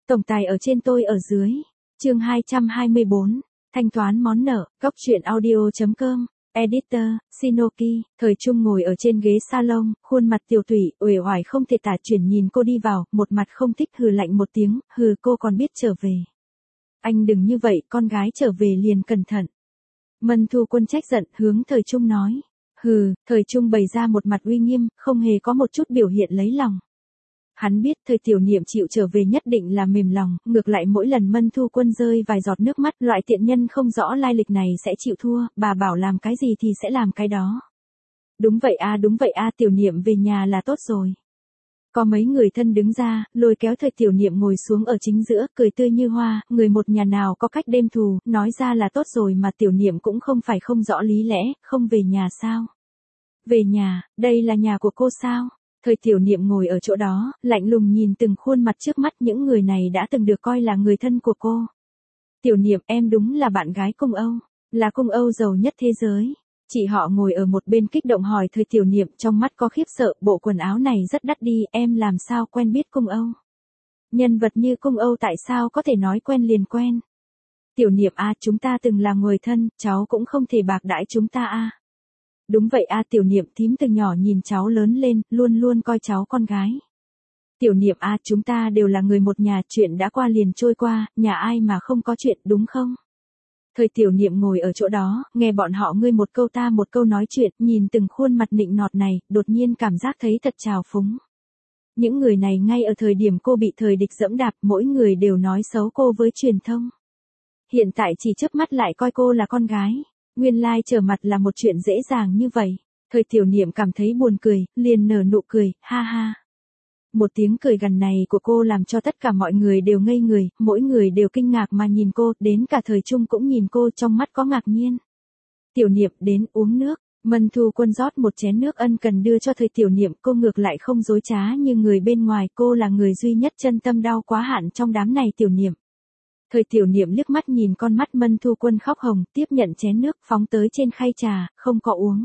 Tổng tài ở trên tôi ở dưới. Chương 224. Thanh toán món nợ. Góc truyện audio.com. Editor, Shinoki. Thời Trung ngồi ở trên ghế salon, khuôn mặt tiều tụy, uể oải không thể tả chuyển nhìn cô đi vào, một mặt không thích hừ lạnh một tiếng, hừ cô còn biết trở về. Anh đừng như vậy, con gái trở về liền cẩn thận. Mân Thu Quân trách giận, hướng Thời Trung nói. Hừ, Thời Trung bày ra một mặt uy nghiêm, không hề có một chút biểu hiện lấy lòng. Hắn biết Thời Tiểu Niệm chịu trở về nhất định là mềm lòng, ngược lại mỗi lần Mân Thu Quân rơi vài giọt nước mắt, loại tiện nhân không rõ lai lịch này sẽ chịu thua, bà bảo làm cái gì thì sẽ làm cái đó. Đúng vậy a, Tiểu Niệm về nhà là tốt rồi. Có mấy người thân đứng ra, lôi kéo Thời Tiểu Niệm ngồi xuống ở chính giữa, cười tươi như hoa, người một nhà nào có cách đêm thù, nói ra là tốt rồi mà Tiểu Niệm cũng không phải không rõ lý lẽ, không về nhà sao? Về nhà, đây là nhà của cô sao? Thời Tiểu Niệm ngồi ở chỗ đó, lạnh lùng nhìn từng khuôn mặt trước mắt, những người này đã từng được coi là người thân của cô. Tiểu Niệm, em đúng là bạn gái Cung Âu, là Cung Âu giàu nhất thế giới. Chị họ ngồi ở một bên kích động hỏi Thời Tiểu Niệm, trong mắt có khiếp sợ, bộ quần áo này rất đắt đi, em làm sao quen biết Cung Âu? Nhân vật như Cung Âu tại sao có thể nói quen liền quen? Tiểu Niệm a, chúng ta từng là người thân, cháu cũng không thể bạc đãi chúng ta a. Đúng vậy a, Tiểu Niệm, thím từ nhỏ nhìn cháu lớn lên, luôn luôn coi cháu con gái. Tiểu Niệm a, chúng ta đều là người một nhà, chuyện đã qua liền trôi qua, nhà ai mà không có chuyện, đúng không? Thời Tiểu Niệm ngồi ở chỗ đó, nghe bọn họ ngươi một câu ta một câu nói chuyện, nhìn từng khuôn mặt nịnh nọt này, đột nhiên cảm giác thấy thật trào phúng. Những người này ngay ở thời điểm cô bị thời địch dẫm đạp, mỗi người đều nói xấu cô với truyền thông. Hiện tại chỉ chớp mắt lại coi cô là con gái. Nguyên lai trở mặt là một chuyện dễ dàng như vậy. Thời Tiểu Niệm cảm thấy buồn cười, liền nở nụ cười, ha ha. Một tiếng cười gằn này của cô làm cho tất cả mọi người đều ngây người, mỗi người đều kinh ngạc mà nhìn cô, đến cả Thời Trung cũng nhìn cô trong mắt có ngạc nhiên. Tiểu Niệm, đến uống nước. Mân Thu Quân rót một chén nước ân cần đưa cho Thời Tiểu Niệm, cô ngược lại không dối trá như người bên ngoài, cô là người duy nhất chân tâm đau quá hạn trong đám này. Tiểu Niệm. Thời Tiểu Niệm liếc mắt nhìn con mắt Mân Thu Quân khóc hồng, tiếp nhận chén nước phóng tới trên khay trà, không có uống.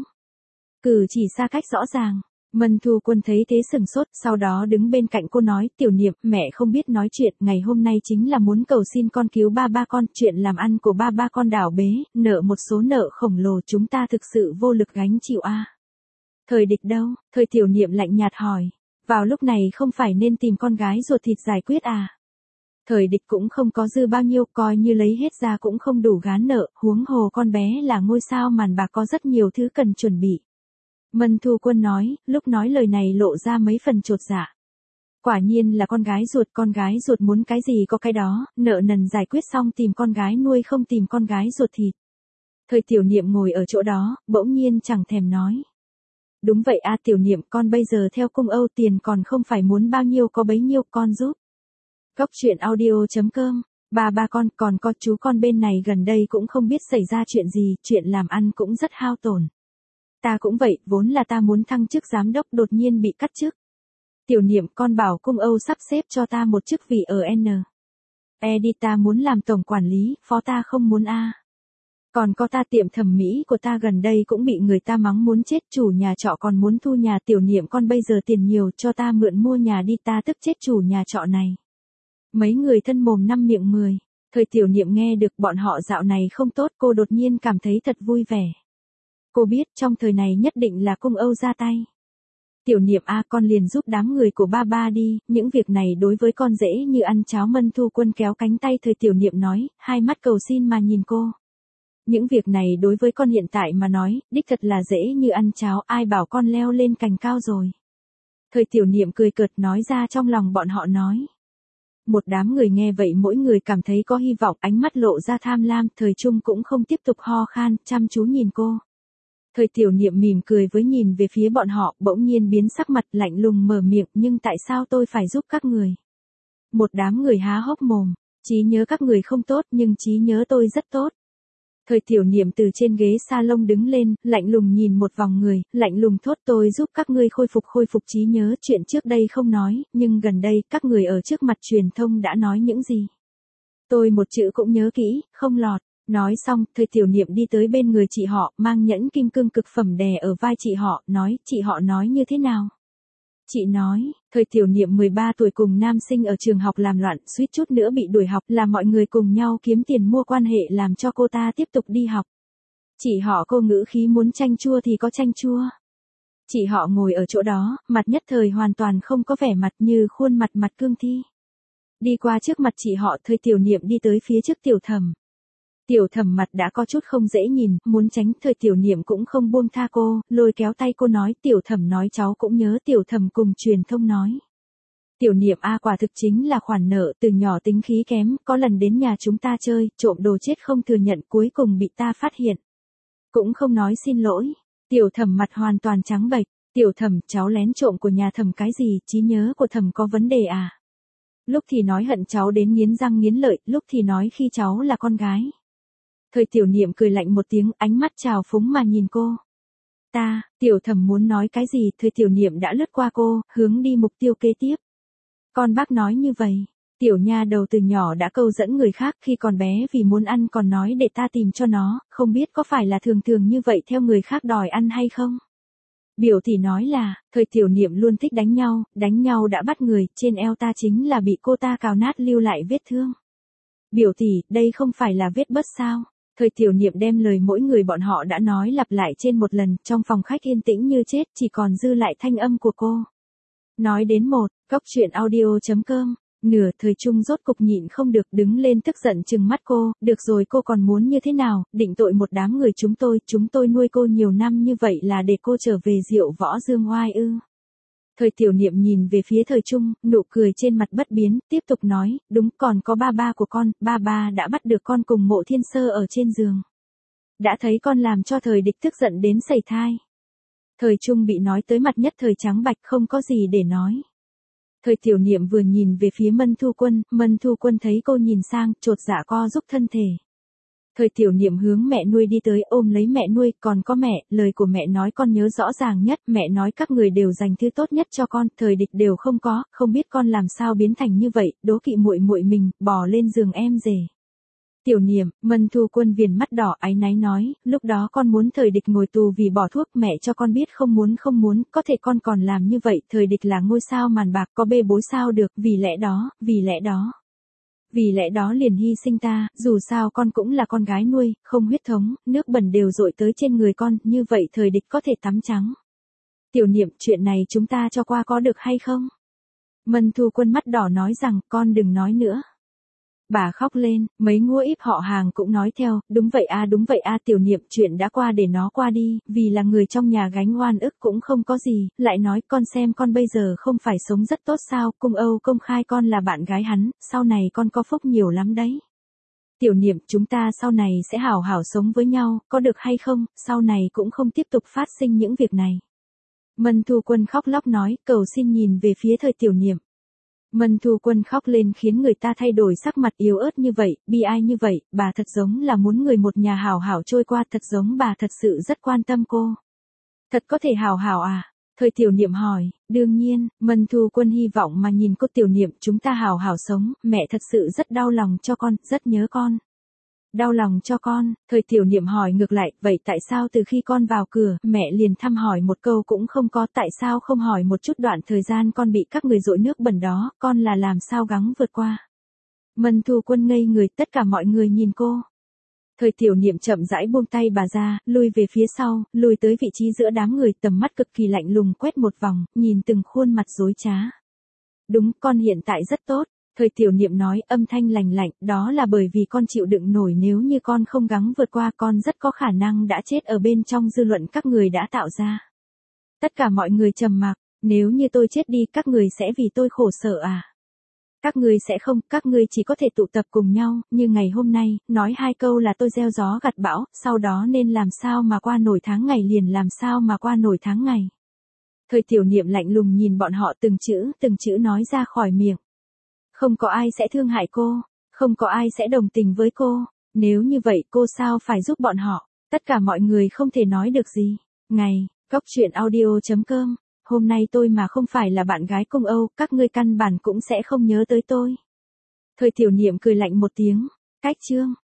Cử chỉ xa cách rõ ràng. Mân Thu Quân thấy thế sừng sốt, sau đó đứng bên cạnh cô nói, Tiểu Niệm, mẹ không biết nói chuyện, ngày hôm nay chính là muốn cầu xin con cứu ba con, chuyện làm ăn của ba con đảo bế, nợ một số nợ khổng lồ chúng ta thực sự vô lực gánh chịu a. Thời địch đâu? Thời Tiểu Niệm lạnh nhạt hỏi. Vào lúc này không phải nên tìm con gái ruột thịt giải quyết à? Thời địch cũng không có dư bao nhiêu, coi như lấy hết ra cũng không đủ gán nợ, huống hồ con bé là ngôi sao màn bạc có rất nhiều thứ cần chuẩn bị. Mân Thu Quân nói, lúc nói lời này lộ ra mấy phần chột dạ. Quả nhiên là con gái ruột muốn cái gì có cái đó, nợ nần giải quyết xong tìm con gái nuôi không tìm con gái ruột thịt. Thời Tiểu Niệm ngồi ở chỗ đó, bỗng nhiên chẳng thèm nói. Đúng vậy a, Tiểu Niệm, con bây giờ theo Cung Âu tiền còn không phải muốn bao nhiêu có bấy nhiêu, con giúp. Góc truyện audio.com. Ba con, còn có chú con bên này gần đây cũng không biết xảy ra chuyện gì, chuyện làm ăn cũng rất hao tổn. Ta cũng vậy, vốn là ta muốn thăng chức giám đốc đột nhiên bị cắt chức. Tiểu Niệm, con bảo Cung Âu sắp xếp cho ta một chức vị ở N. Đi ta muốn làm tổng quản lý, phó ta không muốn a. Còn có ta tiệm thẩm mỹ của ta gần đây cũng bị người ta mắng muốn chết, chủ nhà trọ còn muốn thu nhà. Tiểu Niệm, con bây giờ tiền nhiều cho ta mượn mua nhà đi, ta tức chết chủ nhà trọ này. Mấy người thân mồm năm miệng mười. Thời Tiểu Niệm nghe được bọn họ dạo này không tốt, cô đột nhiên cảm thấy thật vui vẻ. Cô biết trong thời này nhất định là Cung Âu ra tay. Tiểu Niệm a, con liền giúp đám người của ba đi, những việc này đối với con dễ như ăn cháo. Mân Thu Quân kéo cánh tay Thời Tiểu Niệm nói, hai mắt cầu xin mà nhìn cô. Những việc này đối với con hiện tại mà nói, đích thật là dễ như ăn cháo, ai bảo con leo lên cành cao rồi. Thời Tiểu Niệm cười cợt nói ra trong lòng bọn họ nói. Một đám người nghe vậy mỗi người cảm thấy có hy vọng, ánh mắt lộ ra tham lam. Thời Trung cũng không tiếp tục ho khan, chăm chú nhìn cô. Thời Tiểu Niệm mỉm cười với nhìn về phía bọn họ, bỗng nhiên biến sắc mặt, lạnh lùng mở miệng, nhưng tại sao tôi phải giúp các người? Một đám người há hốc mồm, trí nhớ các người không tốt nhưng trí nhớ tôi rất tốt. Thời Tiểu Niệm từ trên ghế salon đứng lên, lạnh lùng nhìn một vòng người, lạnh lùng thốt, tôi giúp các ngươi khôi phục trí nhớ, chuyện trước đây không nói, nhưng gần đây các người ở trước mặt truyền thông đã nói những gì? Tôi một chữ cũng nhớ kỹ, không lọt. Nói xong, Thời Tiểu Niệm đi tới bên người chị họ, mang nhẫn kim cương cực phẩm đè ở vai chị họ, nói, chị họ nói như thế nào? Chị nói, thời tiểu niệm 13 tuổi cùng nam sinh ở trường học làm loạn, suýt chút nữa bị đuổi học, là mọi người cùng nhau kiếm tiền mua quan hệ làm cho cô ta tiếp tục đi học. Chị họ cô ngữ khí muốn chanh chua thì có chanh chua. Chị họ ngồi ở chỗ đó, mặt nhất thời hoàn toàn không có vẻ mặt, như khuôn mặt mặt cương thi. Đi qua trước mặt chị họ, thời tiểu niệm đi tới phía trước tiểu thẩm. Tiểu thẩm mặt đã có chút không dễ nhìn, muốn tránh, thời tiểu niệm cũng không buông tha cô, lôi kéo tay cô nói, tiểu thẩm nói cháu cũng nhớ. Tiểu thẩm cùng truyền thông nói. Tiểu niệm a, quả thực chính là khoản nợ, từ nhỏ tính khí kém, có lần đến nhà chúng ta chơi, trộm đồ chết không thừa nhận, cuối cùng bị ta phát hiện. Cũng không nói xin lỗi. Tiểu thẩm mặt hoàn toàn trắng bệch. Tiểu thẩm, cháu lén trộm của nhà thẩm cái gì, trí nhớ của thẩm có vấn đề à? Lúc thì nói hận cháu đến nghiến răng nghiến lợi, lúc thì nói khi cháu là con gái. Thời tiểu niệm cười lạnh một tiếng, ánh mắt trào phúng mà nhìn cô. Tiểu thẩm muốn nói cái gì, thời tiểu niệm đã lướt qua cô, hướng đi mục tiêu kế tiếp. Con bác nói như vậy, tiểu nha đầu từ nhỏ đã câu dẫn người khác, khi còn bé vì muốn ăn còn nói để ta tìm cho nó, không biết có phải là thường thường như vậy theo người khác đòi ăn hay không? Biểu tỷ nói là, thời tiểu niệm luôn thích đánh nhau đã bắt người, trên eo ta chính là bị cô ta cào nát lưu lại vết thương. Biểu tỷ, đây không phải là vết bớt sao? Thời tiểu niệm đem lời mỗi người bọn họ đã nói lặp lại trên một lần, trong phòng khách yên tĩnh như chết, chỉ còn dư lại thanh âm của cô. Nói đến một, góc truyện audio.com, nửa thời trung rốt cục nhịn không được đứng lên tức giận trừng mắt cô, được rồi cô còn muốn như thế nào, định tội một đám người chúng tôi nuôi cô nhiều năm như vậy là để cô trở về diệu võ dương oai ư. Thời tiểu niệm nhìn về phía thời trung, nụ cười trên mặt bất biến, tiếp tục nói, đúng, còn có ba của con, ba đã bắt được con cùng Mộ Thiên Sơ ở trên giường. Đã thấy con làm cho thời địch tức giận đến sẩy thai. Thời trung bị nói tới mặt nhất thời trắng bạch, không có gì để nói. Thời tiểu niệm vừa nhìn về phía Mân Thu Quân thấy cô nhìn sang, chột dạ co giúp thân thể. Thời tiểu niệm hướng mẹ nuôi đi tới, ôm lấy mẹ nuôi, còn có mẹ, lời của mẹ nói con nhớ rõ ràng nhất, mẹ nói các người đều dành thứ tốt nhất cho con, thời địch đều không có, không biết con làm sao biến thành như vậy, đố kỵ muội mình, bò lên giường em rể. Tiểu niệm, Mân Thu Quân viền mắt đỏ áy náy nói, lúc đó con muốn thời địch ngồi tù vì bỏ thuốc, mẹ cho con biết không muốn, có thể con còn làm như vậy, thời địch là ngôi sao màn bạc, có bê bối sao được, vì lẽ đó liền hy sinh ta, dù sao con cũng là con gái nuôi, không huyết thống, nước bẩn đều dội tới trên người con, như vậy thời địch có thể tắm trắng. Tiểu niệm, chuyện này chúng ta cho qua có được hay không? Mân Thu Quân mắt đỏ nói rằng, con đừng nói nữa. Bà khóc lên, mấy ngua íp họ hàng cũng nói theo, đúng vậy a, tiểu niệm, chuyện đã qua để nó qua đi, vì là người trong nhà gánh oan ức cũng không có gì, lại nói con xem con bây giờ không phải sống rất tốt sao, cung Âu công khai con là bạn gái hắn, sau này con có phúc nhiều lắm đấy. Tiểu niệm, chúng ta sau này sẽ hảo hảo sống với nhau, có được hay không, sau này cũng không tiếp tục phát sinh những việc này. Mân Thu Quân khóc lóc nói, cầu xin nhìn về phía thời tiểu niệm. Mân Thu Quân khóc lên khiến người ta thay đổi sắc mặt, yếu ớt như vậy, bi ai như vậy, bà thật giống là muốn người một nhà hảo hảo trôi qua, thật giống bà thật sự rất quan tâm cô. Thật có thể hảo hảo à? Thời tiểu niệm hỏi, đương nhiên, Mân Thu Quân hy vọng mà nhìn cô. Tiểu niệm, chúng ta hảo hảo sống, mẹ thật sự rất đau lòng cho con, rất nhớ con. Đau lòng cho con, thời tiểu niệm hỏi ngược lại, vậy tại sao từ khi con vào cửa, mẹ liền thăm hỏi một câu cũng không có, tại sao không hỏi một chút đoạn thời gian con bị các người dội nước bẩn đó, con là làm sao gắng vượt qua. Mân Thu Quân ngây người, tất cả mọi người nhìn cô. Thời tiểu niệm chậm rãi buông tay bà ra, lui về phía sau, lùi tới vị trí giữa đám người, tầm mắt cực kỳ lạnh lùng quét một vòng, nhìn từng khuôn mặt dối trá. Đúng, con hiện tại rất tốt. Thời tiểu niệm nói, âm thanh lành lạnh, đó là bởi vì con chịu đựng nổi, nếu như con không gắng vượt qua, con rất có khả năng đã chết ở bên trong dư luận các người đã tạo ra. Tất cả mọi người trầm mặc, nếu như tôi chết đi, các người sẽ vì tôi khổ sở à? Các người sẽ không, các người chỉ có thể tụ tập cùng nhau, như ngày hôm nay, nói hai câu là tôi gieo gió gặt bão, sau đó nên làm sao mà qua nổi tháng ngày liền làm sao mà qua nổi tháng ngày. Thời tiểu niệm lạnh lùng nhìn bọn họ, từng chữ nói ra khỏi miệng. Không có ai sẽ thương hại cô, không có ai sẽ đồng tình với cô, nếu như vậy cô sao phải giúp bọn họ, tất cả mọi người không thể nói được gì. Góc truyện audio.com, hôm nay tôi mà không phải là bạn gái cung Âu, các ngươi căn bản cũng sẽ không nhớ tới tôi. Thời tiểu niệm cười lạnh một tiếng, cách chương.